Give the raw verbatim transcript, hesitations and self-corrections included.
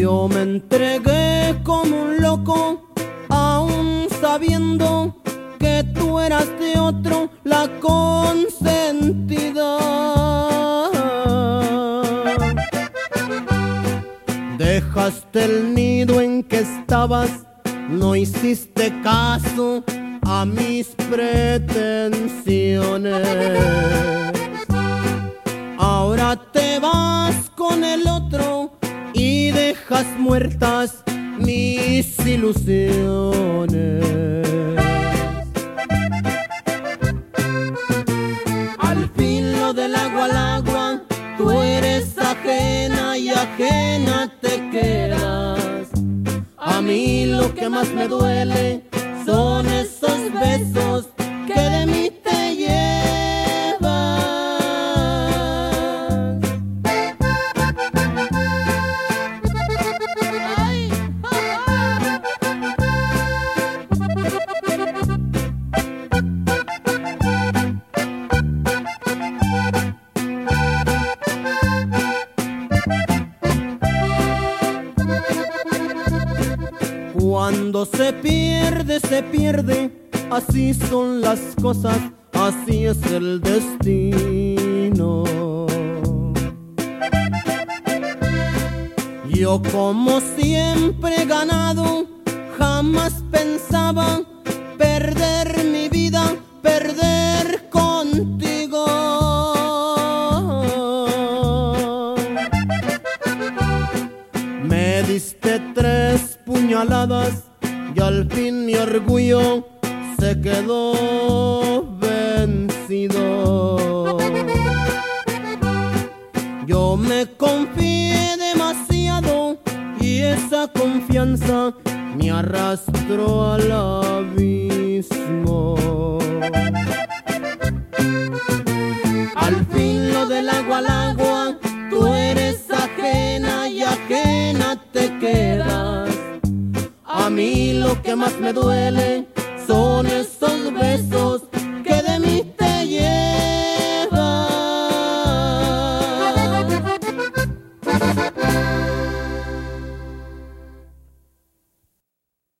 Yo me entregué como un loco, aún sabiendo que tú eras de otro la consentida. Dejaste el nido en que estabas, no hiciste caso a mis pretensiones. Ahora te vas con el otro y dejas muertas mis ilusiones. Al filo del agua al agua, tú eres ajena y ajena te quedas. A mí lo que más me duele son esos besos que de mí te llevas. Ay, ja, ja. Cuando se pierde, se pierde, así son las cosas, así es el destino. Yo como siempre he ganado, jamás pensaba perder mi vida, perder contigo. Me diste tres puñaladas y al fin mi orgullo se quedó vencido. Yo me confié demasiado y esa confianza me arrastró al abismo. Al filo del agua al agua, tú eres ajena y ajena te quedas. A mí lo que más me duele son esos besos